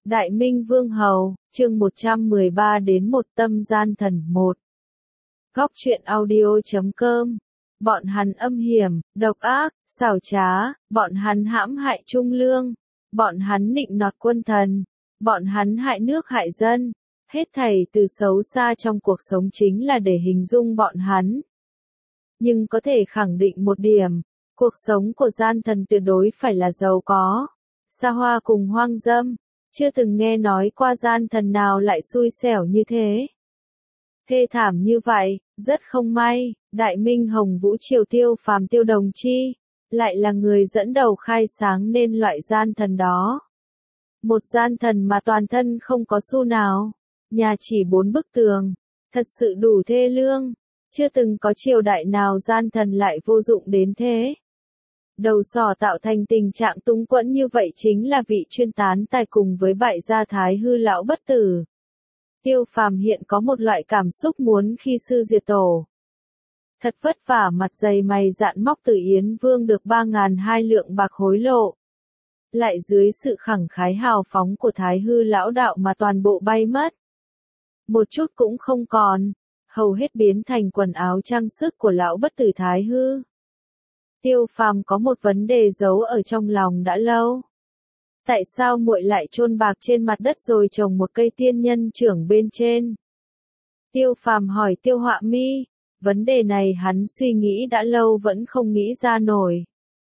Đại Minh Vương Hầu, chương 113 đến một tâm gian thần 1. Góc truyện audio.com. Bọn hắn âm hiểm, độc ác, xảo trá, bọn hắn hãm hại trung lương, bọn hắn nịnh nọt quân thần, bọn hắn hại nước hại dân, hết thảy từ xấu xa trong cuộc sống chính là để hình dung bọn hắn. Nhưng có thể khẳng định một điểm, cuộc sống của gian thần tuyệt đối phải là giàu có, xa hoa cùng hoang dâm. Chưa từng nghe nói qua gian thần nào lại xui xẻo như thế. Thê thảm như vậy, rất không may, Đại Minh Hồng Vũ Triều Tiêu Phàm Tiêu Đồng Chi, lại là người dẫn đầu khai sáng nên loại gian thần đó. Một gian thần mà toàn thân không có xu nào, nhà chỉ 4 bức tường, thật sự đủ thê lương, chưa từng có triều đại nào gian thần lại vô dụng đến thế. Đầu sỏ tạo thành tình trạng túng quẫn như vậy chính là vị chuyên tán tài cùng với bại gia Thái Hư lão bất tử. Tiêu Phàm hiện có một loại cảm xúc muốn khi sư diệt tổ. Thật vất vả mặt dày mày dạn móc từ Yến Vương được 3.200 lượng bạc hối lộ. Lại dưới sự khẳng khái hào phóng của Thái Hư lão đạo mà toàn bộ bay mất. Một chút cũng không còn, hầu hết biến thành quần áo trang sức của lão bất tử Thái Hư. Tiêu Phàm có một vấn đề giấu ở trong lòng đã lâu. Tại sao muội lại chôn bạc trên mặt đất rồi trồng một cây tiên nhân trưởng bên trên? Tiêu Phàm hỏi Tiêu Họa Mi, vấn đề này hắn suy nghĩ đã lâu vẫn không nghĩ ra nổi.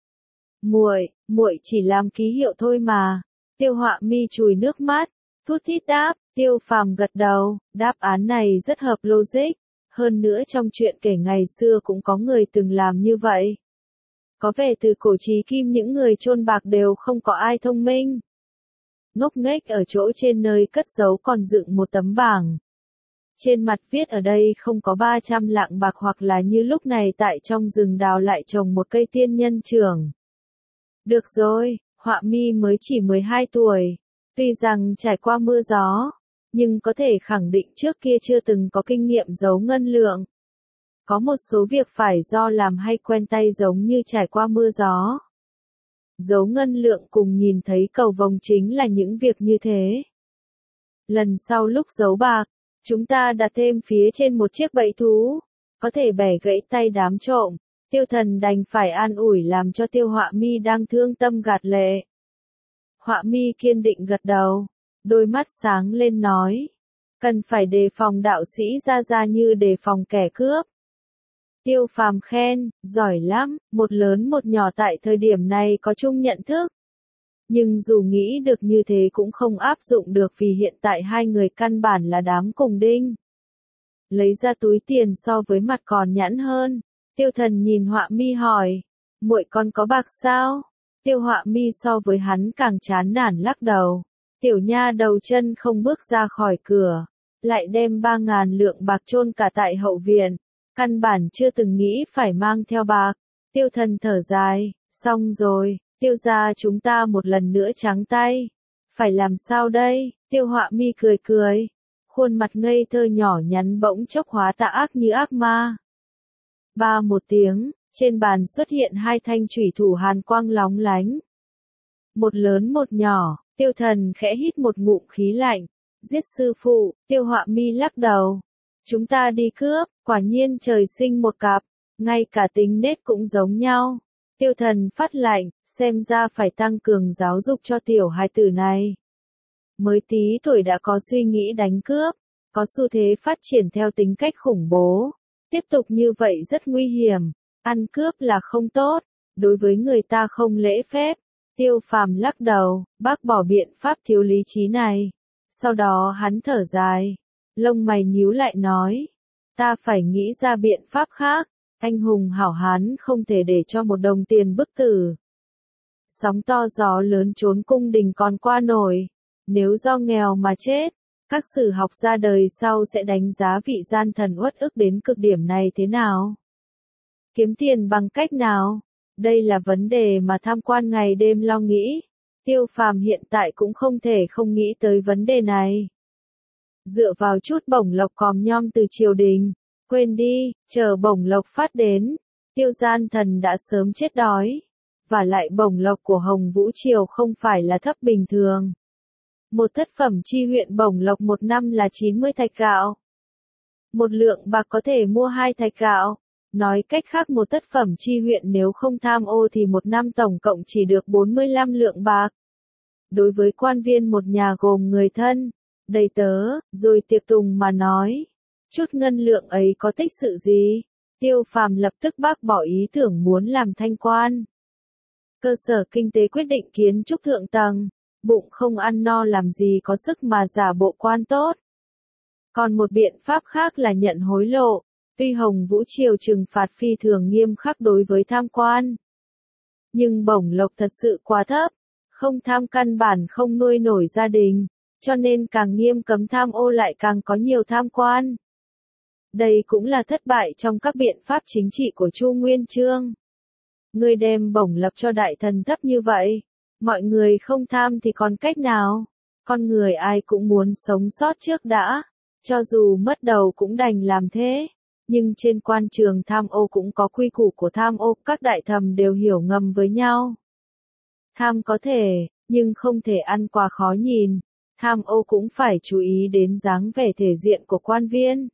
Muội chỉ làm ký hiệu thôi mà. Tiêu Họa Mi chùi nước mắt, thút thít đáp. Tiêu Phàm gật đầu, đáp án này rất hợp logic. Hơn nữa trong chuyện kể ngày xưa cũng có người từng làm như vậy. Có vẻ từ cổ chí kim những người chôn bạc đều không có ai thông minh. Ngốc nghếch ở chỗ trên nơi cất giấu còn dựng một tấm bảng. Trên mặt viết ở đây không có 300 lạng bạc hoặc là như lúc này tại trong rừng đào lại trồng một cây tiên nhân trưởng. Được rồi, Họa Mi mới chỉ 12 tuổi. Tuy rằng trải qua mưa gió, nhưng có thể khẳng định trước kia chưa từng có kinh nghiệm giấu ngân lượng. Có một số việc phải do làm hay quen tay giống như trải qua mưa gió. Giấu ngân lượng cùng nhìn thấy cầu vồng chính là những việc như thế. Lần sau lúc giấu bạc, chúng ta đặt thêm phía trên một chiếc bẫy thú, có thể bẻ gãy tay đám trộm. Tiêu Thần đành phải an ủi làm cho Tiêu Họa Mi đang thương tâm gạt lệ. Họa Mi kiên định gật đầu, đôi mắt sáng lên nói, cần phải đề phòng đạo sĩ ra như đề phòng kẻ cướp. Tiêu Phàm khen, giỏi lắm, một lớn một nhỏ tại thời điểm này có chung nhận thức. Nhưng dù nghĩ được như thế cũng không áp dụng được vì hiện tại hai người căn bản là đám cùng đinh. Lấy ra túi tiền so với mặt còn nhẵn hơn, Tiêu Thần nhìn Họa Mi hỏi, muội con có bạc sao? Tiêu Họa Mi so với hắn càng chán nản lắc đầu, tiểu nha đầu chân không bước ra khỏi cửa, lại đem 3.000 lượng bạc chôn cả tại hậu viện. Căn bản chưa từng nghĩ phải mang theo bạc. Tiêu Thần thở dài, xong rồi, Tiêu gia chúng ta một lần nữa trắng tay. Phải làm sao đây? Tiêu Họa Mi cười cười. Khuôn mặt ngây thơ nhỏ nhắn bỗng chốc hóa tà ác như ác ma. Ba một tiếng, trên bàn xuất hiện 2 thanh chủy thủ hàn quang lóng lánh. Một lớn một nhỏ, Tiêu Thần khẽ hít một ngụm khí lạnh. Giết sư phụ, Tiêu Họa Mi lắc đầu. Chúng ta đi cướp, quả nhiên trời sinh một cặp, ngay cả tính nết cũng giống nhau. Tiêu Thần phát lạnh, xem ra phải tăng cường giáo dục cho tiểu hài tử này. Mới tí tuổi đã có suy nghĩ đánh cướp, có xu thế phát triển theo tính cách khủng bố. Tiếp tục như vậy rất nguy hiểm, ăn cướp là không tốt, đối với người ta không lễ phép. Tiêu Phàm lắc đầu, bác bỏ biện pháp thiếu lý trí này. Sau đó hắn thở dài. Lông mày nhíu lại nói, ta phải nghĩ ra biện pháp khác, anh hùng hảo hán không thể để cho một đồng tiền bức tử. Sóng to gió lớn trốn cung đình còn qua nổi, nếu do nghèo mà chết, các sử học ra đời sau sẽ đánh giá vị gian thần uất ức đến cực điểm này thế nào? Kiếm tiền bằng cách nào? Đây là vấn đề mà tham quan ngày đêm lo nghĩ. Tiêu Phàm hiện tại cũng không thể không nghĩ tới vấn đề này. Dựa vào chút bổng lộc còm nhom từ triều đình, quên đi, chờ bổng lộc phát đến, Tiêu gian thần đã sớm chết đói. Và lại bổng lộc của Hồng Vũ Triều không phải là thấp bình thường. Một thất phẩm chi huyện bổng lộc một năm là 90 thạch gạo. Một lượng bạc có thể mua 2 thạch gạo. Nói cách khác một thất phẩm chi huyện nếu không tham ô thì một năm tổng cộng chỉ được 45 lượng bạc. Đối với quan viên một nhà gồm người thân, đầy tớ, rồi tiệc tùng mà nói, chút ngân lượng ấy có tích sự gì? Tiêu Phàm lập tức bác bỏ ý tưởng muốn làm thanh quan. Cơ sở kinh tế quyết định kiến trúc thượng tầng, bụng không ăn no làm gì có sức mà giả bộ quan tốt. Còn một biện pháp khác là nhận hối lộ, tuy Hồng Vũ triều trừng phạt phi thường nghiêm khắc đối với tham quan. Nhưng bổng lộc thật sự quá thấp, không tham căn bản không nuôi nổi gia đình, cho nên càng nghiêm cấm tham ô lại càng có nhiều tham quan. Đây cũng là thất bại trong các biện pháp chính trị của Chu Nguyên Chương. Người đem bổng lộc cho đại thần thấp như vậy, mọi người không tham thì còn cách nào? Con người ai cũng muốn sống sót trước đã, cho dù mất đầu cũng đành làm thế. Nhưng trên quan trường tham ô cũng có quy củ của tham ô, các đại thẩm đều hiểu ngầm với nhau. Tham có thể, nhưng không thể ăn quá khó nhìn. Tham ô cũng phải chú ý đến dáng vẻ thể diện của quan viên.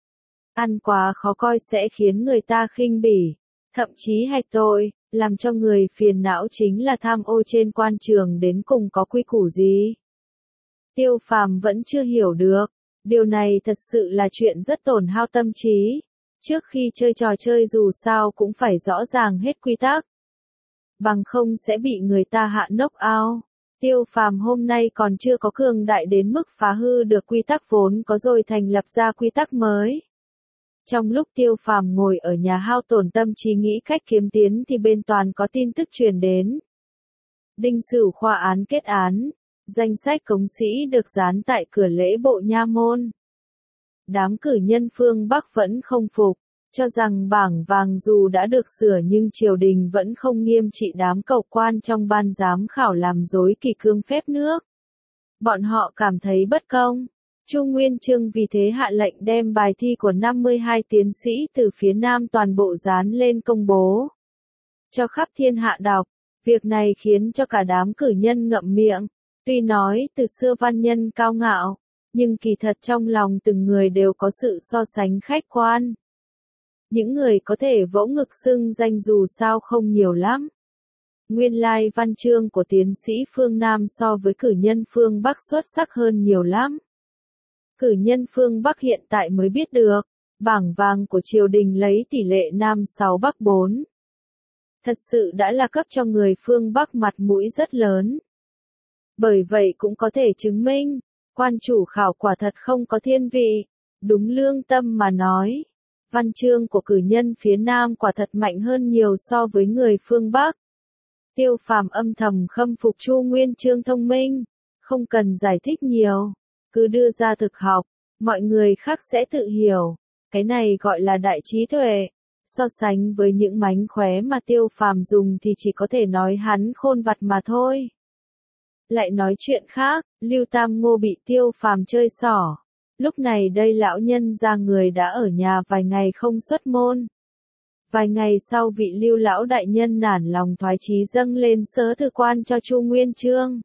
Ăn quá khó coi sẽ khiến người ta khinh bỉ, thậm chí hạch tội, làm cho người phiền não chính là tham ô trên quan trường đến cùng có quy củ gì. Tiêu Phàm vẫn chưa hiểu được, điều này thật sự là chuyện rất tổn hao tâm trí. Trước khi chơi trò chơi dù sao cũng phải rõ ràng hết quy tắc. Bằng không sẽ bị người ta hạ knock out. Tiêu Phàm hôm nay còn chưa có cường đại đến mức phá hư được quy tắc vốn có rồi thành lập ra quy tắc mới. Trong lúc Tiêu Phàm ngồi ở nhà hao tổn tâm trí nghĩ cách kiếm tiến thì bên toàn có tin tức truyền đến. Đinh Sửu khoa án kết án, danh sách cống sĩ được dán tại cửa lễ bộ nha môn. Đám cử nhân phương Bắc vẫn không phục, cho rằng bảng vàng dù đã được sửa nhưng triều đình vẫn không nghiêm trị đám cầu quan trong ban giám khảo làm rối kỷ cương phép nước. Bọn họ cảm thấy bất công. Chu Nguyên Chương vì thế hạ lệnh đem bài thi của 52 tiến sĩ từ phía Nam toàn bộ dán lên công bố, cho khắp thiên hạ đọc. Việc này khiến cho cả đám cử nhân ngậm miệng. Tuy nói từ xưa văn nhân cao ngạo, nhưng kỳ thật trong lòng từng người đều có sự so sánh khách quan. Những người có thể vỗ ngực xưng danh dù sao không nhiều lắm. Nguyên lai văn chương của tiến sĩ phương Nam so với cử nhân phương Bắc xuất sắc hơn nhiều lắm. Cử nhân phương Bắc hiện tại mới biết được, bảng vàng của triều đình lấy tỷ lệ Nam 6 Bắc 4. Thật sự đã là cấp cho người phương Bắc mặt mũi rất lớn. Bởi vậy cũng có thể chứng minh, quan chủ khảo quả thật không có thiên vị. Đúng lương tâm mà nói, văn chương của cử nhân phía Nam quả thật mạnh hơn nhiều so với người phương Bắc. Tiêu Phàm âm thầm khâm phục Chu Nguyên Chương thông minh, không cần giải thích nhiều, cứ đưa ra thực học, mọi người khác sẽ tự hiểu. Cái này gọi là đại trí tuệ. So sánh với những mánh khóe mà Tiêu Phàm dùng thì chỉ có thể nói hắn khôn vặt mà thôi. Lại nói chuyện khác, Lưu Tam Ngô bị Tiêu Phàm chơi xỏ. Lúc này đây lão nhân gia người đã ở nhà vài ngày không xuất môn. Vài ngày sau vị Lưu lão đại nhân nản lòng thoái chí dâng lên sớ thư quan cho Chu Nguyên Chương.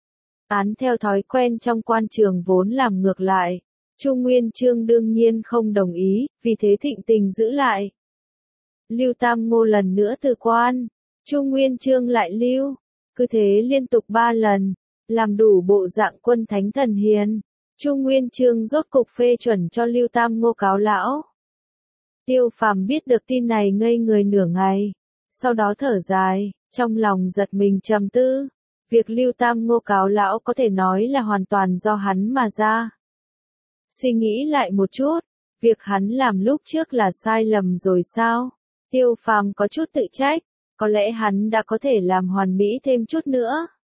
Án theo thói quen trong quan trường vốn làm ngược lại. Chu Nguyên Chương đương nhiên không đồng ý, vì thế thịnh tình giữ lại. Lưu Tam Ngô lần nữa từ quan, Chu Nguyên Chương lại lưu, cứ thế liên tục 3 lần, làm đủ bộ dạng quân thánh thần hiền. Chu Nguyên Chương rốt cục phê chuẩn cho Lưu Tam Ngô cáo lão. Tiêu Phàm biết được tin này ngây người nửa ngày, sau đó thở dài, trong lòng giật mình trầm tư. Việc Lưu Tam Ngô cáo lão có thể nói là hoàn toàn do hắn mà ra. Suy nghĩ lại một chút, việc hắn làm lúc trước là sai lầm rồi sao? Tiêu Phàm có chút tự trách, có lẽ hắn đã có thể làm hoàn mỹ thêm chút nữa.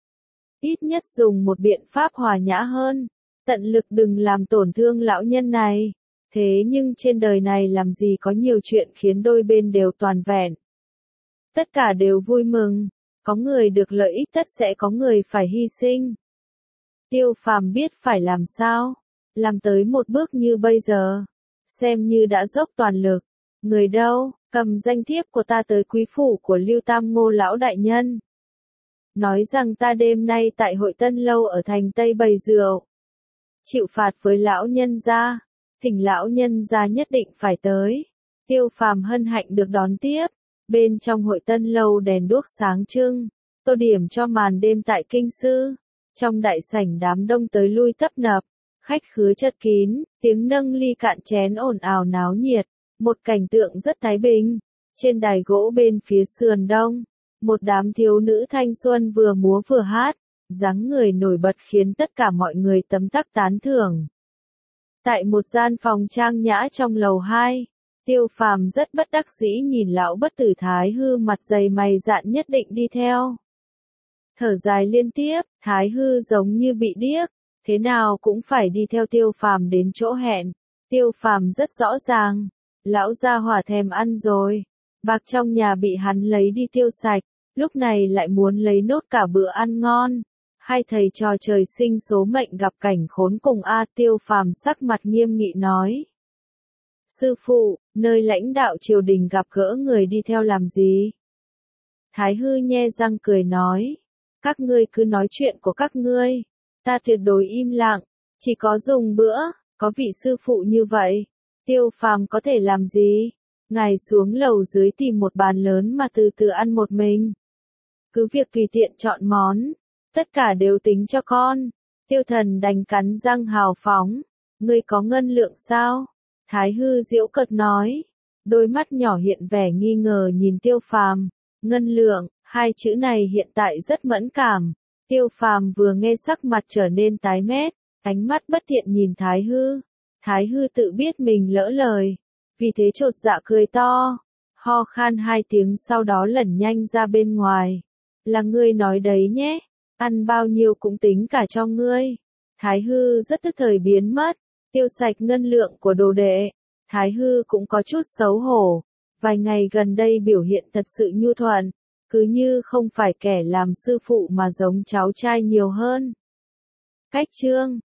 Ít nhất dùng một biện pháp hòa nhã hơn, tận lực đừng làm tổn thương lão nhân này. Thế nhưng trên đời này làm gì có nhiều chuyện khiến đôi bên đều toàn vẹn. Tất cả đều vui mừng, có người được lợi ích tất sẽ có người phải hy sinh. Tiêu Phàm biết phải làm sao, làm tới một bước như bây giờ, xem như đã dốc toàn lực. Người đâu, cầm danh thiếp của ta tới quý phủ của Lưu Tam Ngô lão đại nhân. nói rằng ta đêm nay tại hội Tân Lâu ở thành Tây bày rượu. Chịu phạt với lão nhân gia, thỉnh lão nhân gia nhất định phải tới. Tiêu Phàm hân hạnh được đón tiếp, bên trong hội Tân Lâu đèn đuốc sáng trưng, tô điểm cho màn đêm tại kinh sư. Trong đại sảnh đám đông tới lui tấp nập, khách khứa chật kín, tiếng nâng ly cạn chén ồn ào náo nhiệt, một cảnh tượng rất thái bình. Trên đài gỗ bên phía sườn đông, một đám thiếu nữ thanh xuân vừa múa vừa hát, dáng người nổi bật khiến tất cả mọi người tấm tắc tán thưởng. Tại một gian phòng trang nhã trong lầu 2, Tiêu Phàm rất bất đắc dĩ nhìn lão bất tử Thái Hư mặt dày mày dạn nhất định đi theo. Thở dài liên tiếp, Thái Hư giống như bị điếc, thế nào cũng phải đi theo Tiêu Phàm đến chỗ hẹn. Tiêu Phàm rất rõ ràng, lão gia hỏa thèm ăn rồi, bạc trong nhà bị hắn lấy đi tiêu sạch, lúc này lại muốn lấy nốt cả bữa ăn ngon. Hai thầy trò trời sinh số mệnh gặp cảnh khốn cùng a. Tiêu Phàm sắc mặt nghiêm nghị nói. Sư phụ, nơi lãnh đạo triều đình gặp gỡ người đi theo làm gì? Thái Hư nhe răng cười nói. Các ngươi cứ nói chuyện của các ngươi, ta tuyệt đối im lặng, chỉ có dùng bữa, có vị sư phụ như vậy. Tiêu Phàm có thể làm gì? Ngài xuống lầu dưới tìm một bàn lớn mà từ từ ăn một mình. Cứ việc tùy tiện chọn món, tất cả đều tính cho con. Tiêu Thần đành cắn răng hào phóng. Ngươi có ngân lượng sao? Thái Hư giễu cợt nói. Đôi mắt nhỏ hiện vẻ nghi ngờ nhìn Tiêu Phàm. Ngân lượng, hai chữ này hiện tại rất mẫn cảm. Tiêu Phàm vừa nghe sắc mặt trở nên tái mét, ánh mắt bất thiện nhìn Thái Hư. Thái Hư tự biết mình lỡ lời, vì thế chột dạ cười to, ho khan hai tiếng sau đó lẩn nhanh ra bên ngoài. Là ngươi nói đấy nhé, ăn bao nhiêu cũng tính cả cho ngươi. Thái Hư rất tức thời biến mất, tiêu sạch ngân lượng của đồ đệ. Thái Hư cũng có chút xấu hổ, vài ngày gần đây biểu hiện thật sự nhu thuận, cứ như không phải kẻ làm sư phụ mà giống cháu trai nhiều hơn. Cách chương